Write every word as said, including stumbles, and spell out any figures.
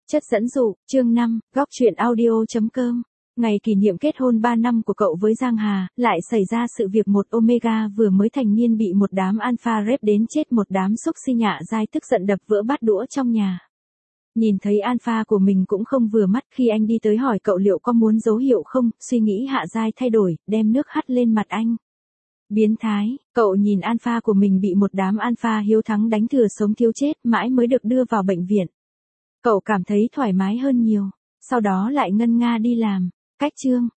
Chất dẫn dụ, chương năm, góc truyện audio.com. Ngày kỷ niệm kết hôn ba năm của cậu với Giang Hà, lại xảy ra sự việc một Omega vừa mới thành niên bị một đám alpha rep đến chết, một đám xúc si nhạ dai tức giận đập vỡ bát đũa trong nhà. Nhìn thấy alpha của mình cũng không vừa mắt, khi anh đi tới hỏi cậu liệu có muốn dấu hiệu không, suy nghĩ hạ dai thay đổi, đem nước hắt lên mặt anh. Biến thái, cậu nhìn alpha của mình bị một đám alpha hiếu thắng đánh thừa sống thiếu chết, mãi mới được đưa vào bệnh viện. Cậu cảm thấy thoải mái hơn nhiều, sau đó lại ngân nga đi làm. Cách chương,